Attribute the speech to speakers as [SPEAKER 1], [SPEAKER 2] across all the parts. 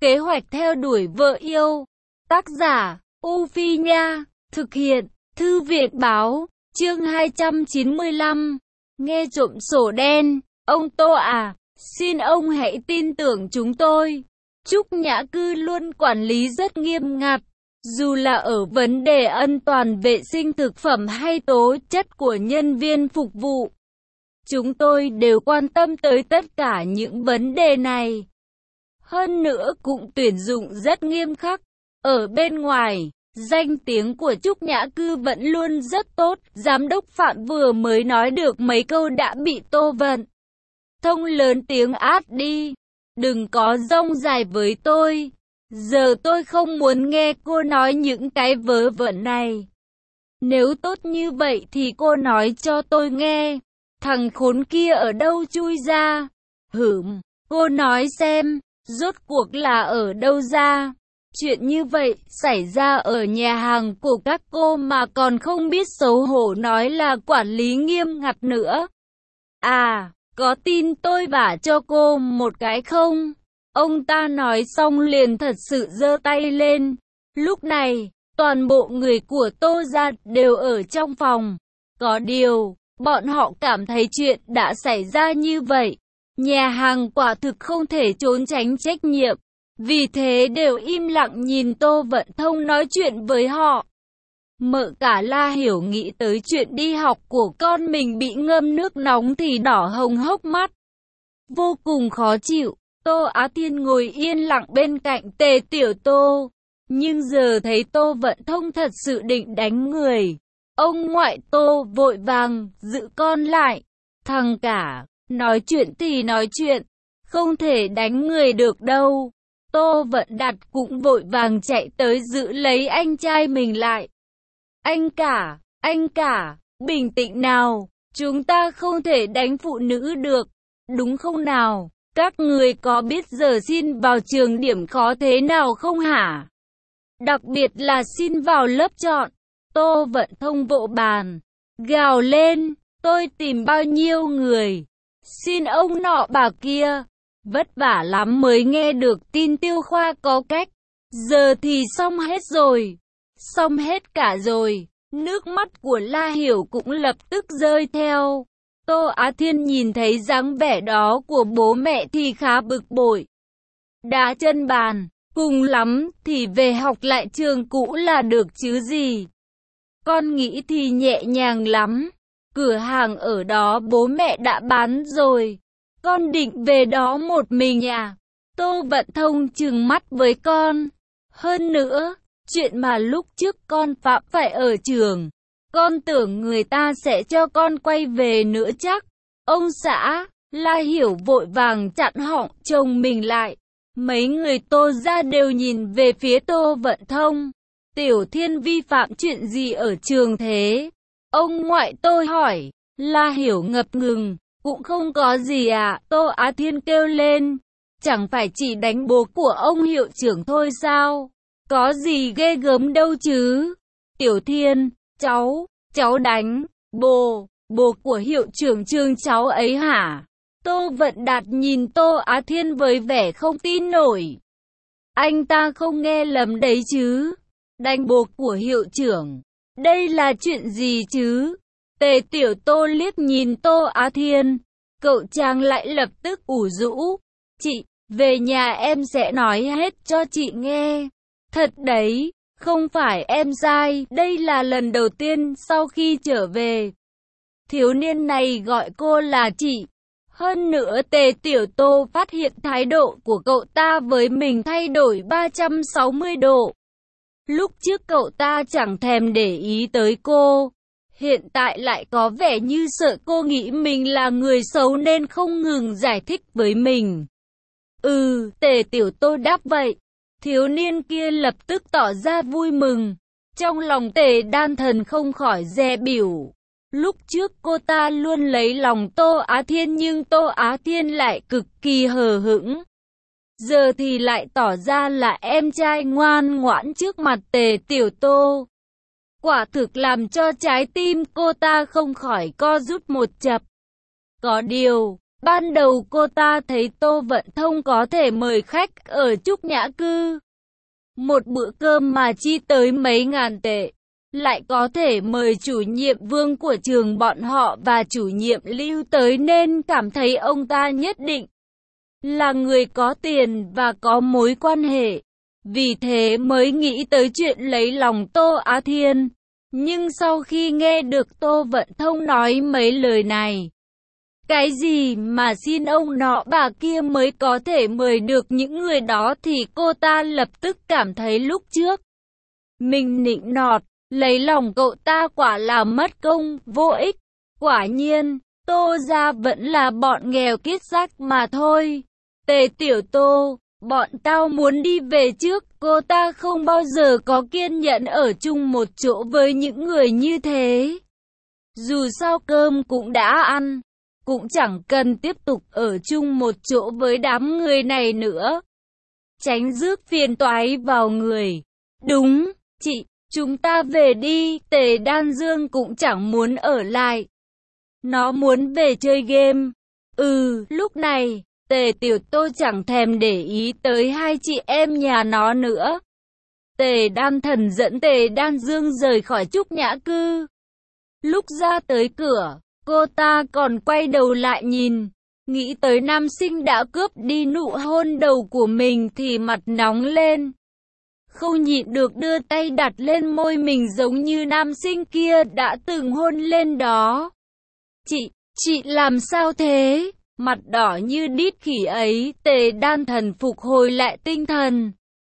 [SPEAKER 1] Kế hoạch theo đuổi vợ yêu. Tác giả, U Phi Nha. Thực hiện, Thư viện Báo. Chương 295. Nghe trộm sổ đen. Ông Tô à, xin ông hãy tin tưởng chúng tôi. Trúc Nhã Cư luôn quản lý rất nghiêm ngặt. Dù là ở vấn đề an toàn vệ sinh thực phẩm hay tố chất của nhân viên phục vụ, chúng tôi đều quan tâm tới tất cả những vấn đề này. Hơn nữa cũng tuyển dụng rất nghiêm khắc. Ở bên ngoài, danh tiếng của Trúc Nhã Cư vẫn luôn rất tốt. Giám đốc Phạm vừa mới nói được mấy câu đã bị Tô Vận Thông lớn tiếng át đi. Đừng có rông dài với tôi. Giờ tôi không muốn nghe cô nói những cái vớ vẩn này. Nếu tốt như vậy thì cô nói cho tôi nghe. Thằng khốn kia ở đâu chui ra? Cô nói xem, rốt cuộc là ở đâu ra? Chuyện như vậy xảy ra ở nhà hàng của các cô mà còn không biết xấu hổ nói là quản lý nghiêm ngặt nữa. À, có tin tôi vả cho cô một cái không? Ông ta nói xong liền thật sự giơ tay lên. Lúc này, toàn bộ người của Tô gia đều ở trong phòng. Có điều, bọn họ cảm thấy chuyện đã xảy ra như vậy. Nhà hàng quả thực không thể trốn tránh trách nhiệm. Vì thế đều im lặng nhìn Tô Vận Thông nói chuyện với họ. Mợ cả La Hiểu nghĩ tới chuyện đi học của con mình bị ngâm nước nóng thì đỏ hồng hốc mắt. Vô cùng khó chịu. Tô Á Thiên ngồi yên lặng bên cạnh Tề Tiểu Tô. Nhưng giờ thấy Tô Vận Thông thật sự định đánh người. Ông ngoại Tô vội vàng giữ con lại. Thằng cả, nói chuyện thì nói chuyện, không thể đánh người được đâu. Tô Vận Đạt cũng vội vàng chạy tới giữ lấy anh trai mình lại. Anh cả, bình tĩnh nào, chúng ta không thể đánh phụ nữ được, đúng không nào? Các người có biết giờ xin vào trường điểm khó thế nào không hả? Đặc biệt là xin vào lớp chọn. Tô Vận Thông vỗ bàn, gào lên, tôi tìm bao nhiêu người, xin ông nọ bà kia. Vất vả lắm mới nghe được tin Tiêu Khoa có cách. Giờ thì xong hết rồi. Xong hết cả rồi. Nước mắt của La Hiểu cũng lập tức rơi theo. Tô Á Thiên nhìn thấy dáng vẻ đó của bố mẹ thì khá bực bội. Đá chân bàn, cùng lắm thì về học lại trường cũ là được chứ gì. Con nghĩ thì nhẹ nhàng lắm. Cửa hàng ở đó bố mẹ đã bán rồi. Con định về đó một mình à? Tô Vận Thông trừng mắt với con. Hơn nữa, chuyện mà lúc trước con phạm phải ở trường, con tưởng người ta sẽ cho con quay về nữa chắc. Ông xã, La Hiểu vội vàng chặn họng chồng mình lại. Mấy người Tô gia đều nhìn về phía Tô Vận Thông. Tiểu Thiên vi phạm chuyện gì ở trường thế? Ông ngoại tôi hỏi. La Hiểu ngập ngừng. Cũng không có gì à, Tô Á Thiên kêu lên. Chẳng phải chỉ đánh bố của ông hiệu trưởng thôi sao? Có gì ghê gớm đâu chứ? Tiểu Thiên, cháu đánh bố của hiệu trưởng trường cháu ấy hả? Tô Vận Đạt nhìn Tô Á Thiên với vẻ không tin nổi. Anh ta không nghe lầm đấy chứ? Đánh bố của hiệu trưởng, đây là chuyện gì chứ? Tề Tiểu Tô liếc nhìn Tô Á Thiên, cậu chàng lại lập tức ủ rũ. Chị, về nhà em sẽ nói hết cho chị nghe. Thật đấy, không phải em sai, đây là lần đầu tiên sau khi trở về. Thiếu niên này gọi cô là chị. Hơn nữa Tề Tiểu Tô phát hiện thái độ của cậu ta với mình thay đổi 360 độ. Lúc trước cậu ta chẳng thèm để ý tới cô. Hiện tại lại có vẻ như sợ cô nghĩ mình là người xấu nên không ngừng giải thích với mình. Tề Tiểu Tô đáp vậy. Thiếu niên kia lập tức tỏ ra vui mừng. Trong lòng Tề Đan Thần không khỏi dè bỉu. Lúc trước cô ta luôn lấy lòng Tô Á Thiên nhưng Tô Á Thiên lại cực kỳ hờ hững. Giờ thì lại tỏ ra là em trai ngoan ngoãn trước mặt Tề Tiểu Tô. Quả thực làm cho trái tim cô ta không khỏi co rút một chập. Có điều, Ban đầu cô ta thấy Tô Vận Thông có thể mời khách ở Trúc Nhã Cư. Một bữa cơm mà chi tới mấy ngàn tệ. Lại có thể mời chủ nhiệm Vương của trường bọn họ và chủ nhiệm Lưu tới nên cảm thấy ông ta nhất định là người có tiền và có mối quan hệ. Vì thế mới nghĩ tới chuyện lấy lòng Tô Á Thiên. Nhưng sau khi nghe được Tô Vận Thông nói mấy lời này, cái gì mà xin ông nọ bà kia mới có thể mời được những người đó thì cô ta lập tức cảm thấy lúc trước mình nịnh nọt, lấy lòng cậu ta quả là mất công, vô ích. Quả nhiên, Tô gia vẫn là bọn nghèo kiết xác mà thôi. Tề Tiểu Tô, bọn tao muốn đi về trước, cô ta không bao giờ có kiên nhẫn ở chung một chỗ với những người như thế. Dù sao cơm cũng đã ăn, cũng chẳng cần tiếp tục ở chung một chỗ với đám người này nữa. Tránh rước phiền toái vào người. Đúng, chị, chúng ta về đi, Tề Đan Dương cũng chẳng muốn ở lại. Nó muốn về chơi game. Lúc này, Tề Tiểu Tô chẳng thèm để ý tới hai chị em nhà nó nữa. Tề Đan Thần dẫn Tề Đan Dương rời khỏi Trúc Nhã Cư. Lúc ra tới cửa, cô ta còn quay đầu lại nhìn, nghĩ tới nam sinh đã cướp đi nụ hôn đầu của mình thì mặt nóng lên. Không nhịn được đưa tay đặt lên môi mình giống như nam sinh kia đã từng hôn lên đó. Chị làm sao thế? Mặt đỏ như đít khỉ ấy, Tề Đan Thần phục hồi lại tinh thần.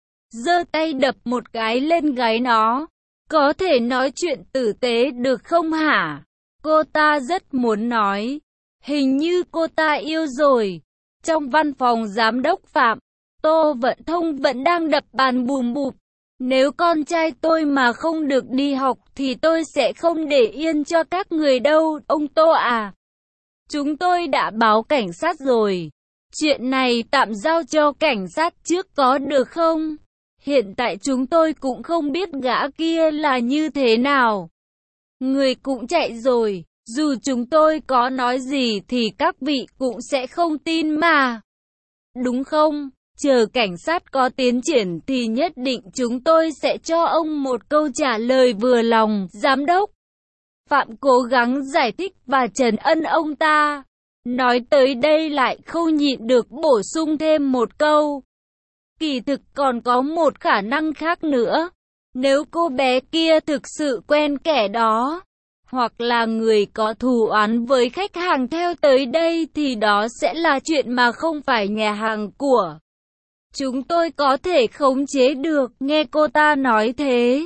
[SPEAKER 1] Giơ tay đập một cái lên gáy nó. Có thể nói chuyện tử tế được không hả? Cô ta rất muốn nói. Hình như cô ta yêu rồi. Trong văn phòng giám đốc Phạm, Tô Vận Thông vẫn đang đập bàn bùm bụp. Nếu con trai tôi mà không được đi học thì tôi sẽ không để yên cho các người đâu, ông Tô à. Chúng tôi đã báo cảnh sát rồi. Chuyện này tạm giao cho cảnh sát trước có được không? Hiện tại chúng tôi cũng không biết gã kia là như thế nào. Người cũng chạy rồi. Dù chúng tôi có nói gì thì các vị cũng sẽ không tin mà. Đúng không? Chờ cảnh sát có tiến triển thì nhất định chúng tôi sẽ cho ông một câu trả lời vừa lòng, giám đốc. Phạm cố gắng giải thích và trấn an ông ta. Nói tới đây lại không nhịn được bổ sung thêm một câu. Kỳ thực còn có một khả năng khác nữa. Nếu cô bé kia thực sự quen kẻ đó, hoặc là người có thù oán với khách hàng theo tới đây thì đó sẽ là chuyện mà không phải nhà hàng của chúng tôi có thể khống chế được. Nghe cô ta nói thế,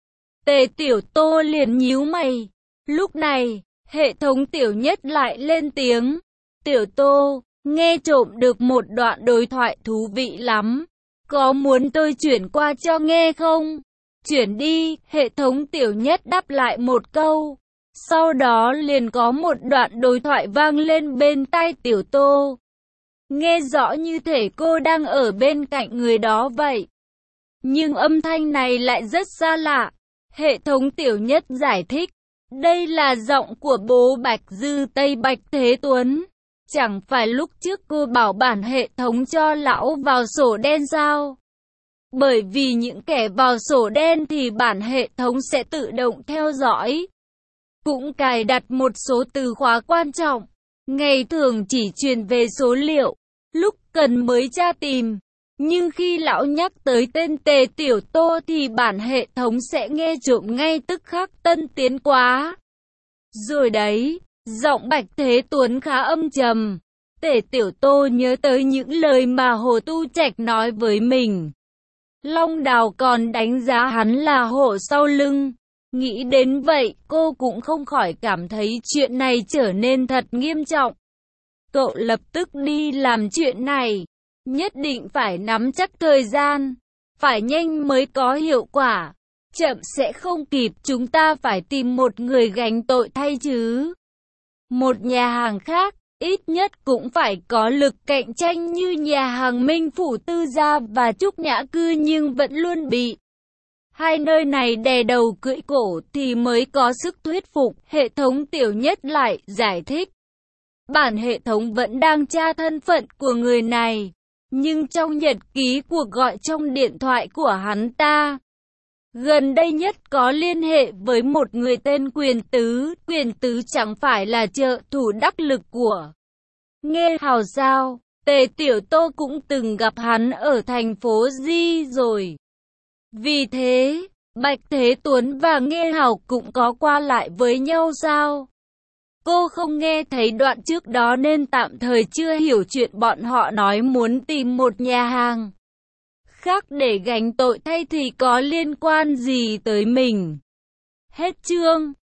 [SPEAKER 1] Tề Tiểu Tô liền nhíu mày. Lúc này, hệ thống Tiểu Nhất lại lên tiếng. Tiểu Tô, nghe trộm được một đoạn đối thoại thú vị lắm. Có muốn tôi chuyển qua cho nghe không? Chuyển đi, hệ thống Tiểu Nhất đáp lại một câu. Sau đó liền có một đoạn đối thoại vang lên bên tai Tiểu Tô. Nghe rõ như thể cô đang ở bên cạnh người đó vậy. Nhưng âm thanh này lại rất xa lạ. Hệ thống Tiểu Nhất giải thích. Đây là giọng của bố Bạch Dư Tây Bạch Thế Tuấn. Chẳng phải lúc trước cô bảo bản hệ thống cho lão vào sổ đen sao? Bởi vì những kẻ vào sổ đen thì bản hệ thống sẽ tự động theo dõi. Cũng cài đặt một số từ khóa quan trọng. Ngày thường chỉ truyền về số liệu, lúc cần mới tra tìm. Nhưng khi lão nhắc tới tên Tề Tiểu Tô thì bản hệ thống sẽ nghe trộm ngay tức khắc. Tân tiến quá. Rồi đấy, giọng Bạch Thế Tuấn khá âm trầm. Tề Tiểu Tô nhớ tới những lời mà Hồ Tu Trạch nói với mình. Long Đào còn đánh giá hắn là hổ sau lưng. Nghĩ đến vậy, cô cũng không khỏi cảm thấy chuyện này trở nên thật nghiêm trọng. Cậu lập tức đi làm chuyện này. Nhất định phải nắm chắc thời gian. Phải nhanh mới có hiệu quả. Chậm sẽ không kịp, chúng ta phải tìm một người gánh tội thay chứ. Một nhà hàng khác, ít nhất cũng phải có lực cạnh tranh như nhà hàng Minh Phủ Tư Gia và Trúc Nhã Cư nhưng vẫn luôn bị hai nơi này đè đầu cưỡi cổ thì mới có sức thuyết phục. Hệ thống Tiểu Nhất lại giải thích. Bản hệ thống vẫn đang tra thân phận của người này, nhưng trong nhật ký cuộc gọi trong điện thoại của hắn ta, gần đây nhất có liên hệ với một người tên Quyền Tứ. Quyền Tứ chẳng phải là trợ thủ đắc lực của Nghê Hào sao? Tề Tiểu Tô cũng từng gặp hắn ở thành phố Di rồi. Vì thế, Bạch Thế Tuấn và Nghê Hào cũng có qua lại với nhau sao? Cô không nghe thấy đoạn trước đó nên tạm thời chưa hiểu chuyện bọn họ nói muốn tìm một nhà hàng khác để gánh tội thay thì có liên quan gì tới mình. Hết chương.